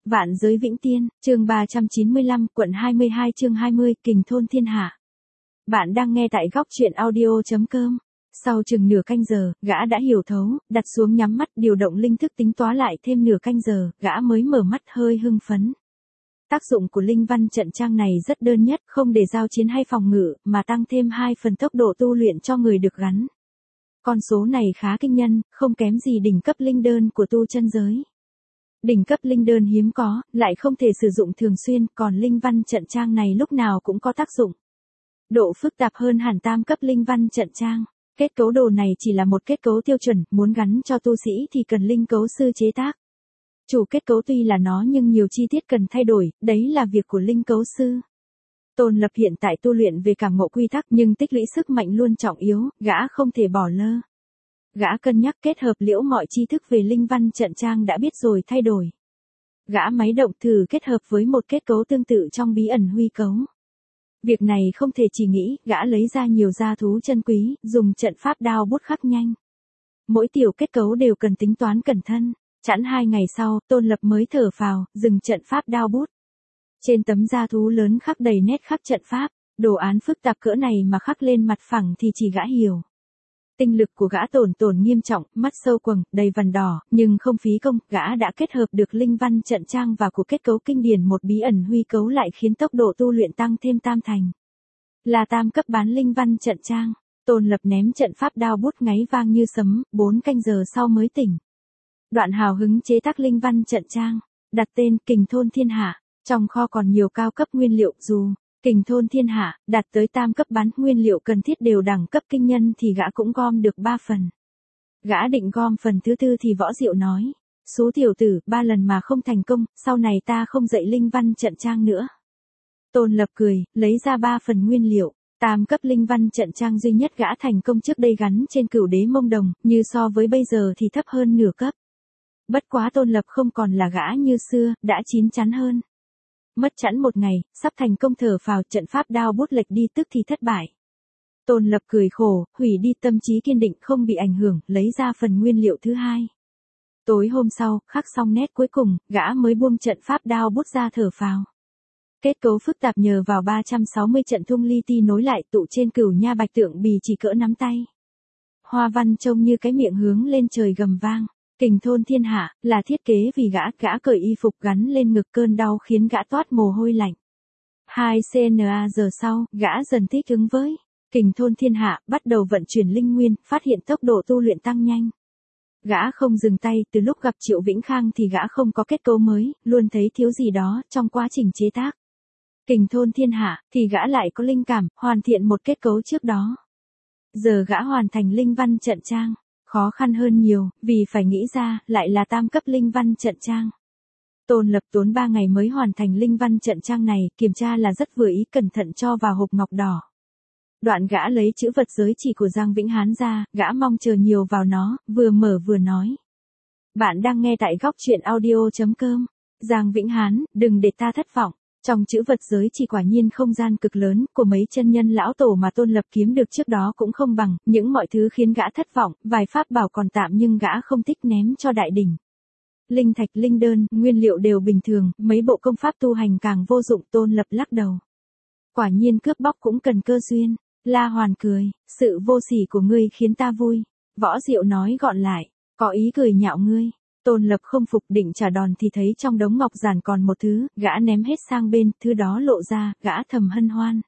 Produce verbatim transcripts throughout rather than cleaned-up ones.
Vạn giới vĩnh tiên, chương ba trăm chín mươi lăm, quận hai mươi hai chương hai mươi, kình thôn thiên hạ. Bạn đang nghe tại góc truyện audio.com. Sau chừng nửa canh giờ, gã đã hiểu thấu, đặt xuống nhắm mắt điều động linh thức tính toán lại thêm nửa canh giờ, gã mới mở mắt hơi hưng phấn. Tác dụng của linh văn trận trang này rất đơn nhất, không để giao chiến hay phòng ngự, mà tăng thêm hai phần tốc độ tu luyện cho người được gắn. Con số này khá kinh nhân, không kém gì đỉnh cấp linh đơn của tu chân giới. Đỉnh cấp linh đơn hiếm có, lại không thể sử dụng thường xuyên, còn linh văn trận trang này lúc nào cũng có tác dụng. Độ phức tạp hơn hẳn tam cấp linh văn trận trang. Kết cấu đồ này chỉ là một kết cấu tiêu chuẩn, muốn gắn cho tu sĩ thì cần linh cấu sư chế tác. Chủ kết cấu tuy là nó nhưng nhiều chi tiết cần thay đổi, đấy là việc của linh cấu sư. Tôn Lập hiện tại tu luyện về cảm ngộ quy tắc nhưng tích lũy sức mạnh luôn trọng yếu, gã không thể bỏ lơ. Gã cân nhắc kết hợp liễu mọi tri thức về linh văn trận trang đã biết rồi thay đổi. Gã máy động thử kết hợp với một kết cấu tương tự trong bí ẩn huy cấu. Việc này không thể chỉ nghĩ, gã lấy ra nhiều gia thú chân quý, dùng trận pháp đao bút khắc nhanh. Mỗi tiểu kết cấu đều cần tính toán cẩn thận. Chẵn hai ngày sau, Tôn Lập mới thở phào, dừng trận pháp đao bút. Trên tấm gia thú lớn khắc đầy nét khắc trận pháp, đồ án phức tạp cỡ này mà khắc lên mặt phẳng thì chỉ gã hiểu. Tinh lực của gã tổn tổn nghiêm trọng, mắt sâu quầng, đầy vằn đỏ, nhưng không phí công, gã đã kết hợp được linh văn trận trang và của kết cấu kinh điển một bí ẩn huy cấu lại khiến tốc độ tu luyện tăng thêm tam thành. Là tam cấp bán linh văn trận trang, Tôn Lập ném trận pháp đao bút ngáy vang như sấm, bốn canh giờ sau mới tỉnh. Đoạn hào hứng chế tác linh văn trận trang, đặt tên kình thôn thiên hạ, trong kho còn nhiều cao cấp nguyên liệu dù. Kình thôn thiên hạ, đạt tới tam cấp bán nguyên liệu cần thiết đều đẳng cấp kinh nhân thì gã cũng gom được ba phần. Gã định gom phần thứ tư thì Võ Diệu nói, số tiểu tử, ba lần mà không thành công, sau này ta không dạy linh văn trận trang nữa. Tôn Lập cười, lấy ra ba phần nguyên liệu, tam cấp linh văn trận trang duy nhất gã thành công trước đây gắn trên Cửu Đế Mông Đồng, như so với bây giờ thì thấp hơn nửa cấp. Bất quá Tôn Lập không còn là gã như xưa, đã chín chắn hơn. Mất chẵn một ngày, sắp thành công thở phào, trận pháp đao bút lệch đi tức thì thất bại. Tôn Lập cười khổ, hủy đi tâm trí kiên định không bị ảnh hưởng, lấy ra phần nguyên liệu thứ hai. Tối hôm sau, khắc xong nét cuối cùng, gã mới buông trận pháp đao bút ra thở phào. Kết cấu phức tạp nhờ vào ba trăm sáu mươi trận thung li ti nối lại tụ trên Cửu Nha bạch tượng bì chỉ cỡ nắm tay. Hoa văn trông như cái miệng hướng lên trời gầm vang. Kình thôn thiên hạ, là thiết kế vì gã, gã cởi y phục gắn lên ngực cơn đau khiến gã toát mồ hôi lạnh. Hai canh giờ sau, gã dần thích ứng với. Kình thôn thiên hạ, bắt đầu vận chuyển linh nguyên, phát hiện tốc độ tu luyện tăng nhanh. Gã không dừng tay, từ lúc gặp Triệu Vĩnh Khang thì gã không có kết cấu mới, luôn thấy thiếu gì đó trong quá trình chế tác. Kình thôn thiên hạ, thì gã lại có linh cảm, hoàn thiện một kết cấu trước đó. Giờ gã hoàn thành linh văn trận trang. Khó khăn hơn nhiều, vì phải nghĩ ra, lại là tam cấp linh văn trận trang. Tôn Lập tốn ba ngày mới hoàn thành linh văn trận trang này, kiểm tra là rất vừa ý, cẩn thận cho vào hộp ngọc đỏ. Đoạn gã lấy chữ vật giới chỉ của Giang Vĩnh Hán ra, gã mong chờ nhiều vào nó, vừa mở vừa nói. Bạn đang nghe tại góc truyện audio.com. Giang Vĩnh Hán, đừng để ta thất vọng. Trong chữ vật giới chỉ quả nhiên không gian cực lớn, của mấy chân nhân lão tổ mà Tôn Lập kiếm được trước đó cũng không bằng, những mọi thứ khiến gã thất vọng, vài pháp bảo còn tạm nhưng gã không thích ném cho đại đỉnh. Linh thạch, linh đơn, nguyên liệu đều bình thường, mấy bộ công pháp tu hành càng vô dụng. Tôn Lập lắc đầu. Quả nhiên cướp bóc cũng cần cơ duyên. La Hoàn cười, sự vô sỉ của ngươi khiến ta vui. Võ Diệu nói gọn lại, có ý cười nhạo ngươi. Tôn Lập không phục, định trả đòn thì thấy trong đống ngọc giản còn một thứ, gã ném hết sang bên, thứ đó lộ ra, gã thầm hân hoan.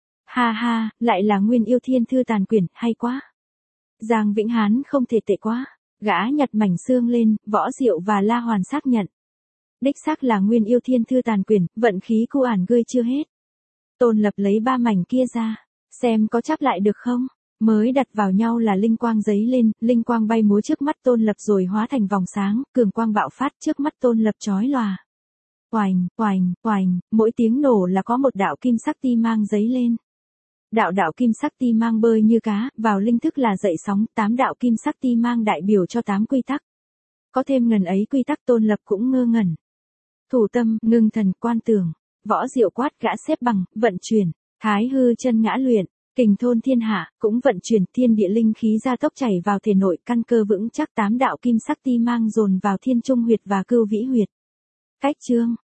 Ha ha, lại là Nguyên Yêu Thiên Thư Tàn Quyển, hay quá. Giang Vĩnh Hán không thể tệ quá. Gã nhặt mảnh xương lên, Võ Diệu và La Hoàn xác nhận. Đích xác là Nguyên Yêu Thiên Thư Tàn Quyển, vận khí cu ản ngươi chưa hết. Tôn Lập lấy ba mảnh kia ra, xem có chắp lại được không. Mới đặt vào nhau là linh quang giấy lên, linh quang bay múa trước mắt Tôn Lập rồi hóa thành vòng sáng, cường quang bạo phát trước mắt Tôn Lập chói lòa. Oành, oành, oành, mỗi tiếng nổ là có một đạo kim sắc ti mang giấy lên. Đạo đạo kim sắc ti mang bơi như cá, vào linh thức là dậy sóng, tám đạo kim sắc ti mang đại biểu cho tám quy tắc. Có thêm ngần ấy quy tắc Tôn Lập cũng ngơ ngẩn. Thủ tâm, ngưng thần, quan tưởng, Võ Diệu quát gã xếp bằng, vận chuyển, thái hư chân ngã luyện. Kình thôn thiên hạ, cũng vận chuyển thiên địa linh khí ra tốc chảy vào thể nội, căn cơ vững chắc, tám đạo kim sắc ti mang dồn vào thiên trung huyệt và cưu vĩ huyệt. Cách chương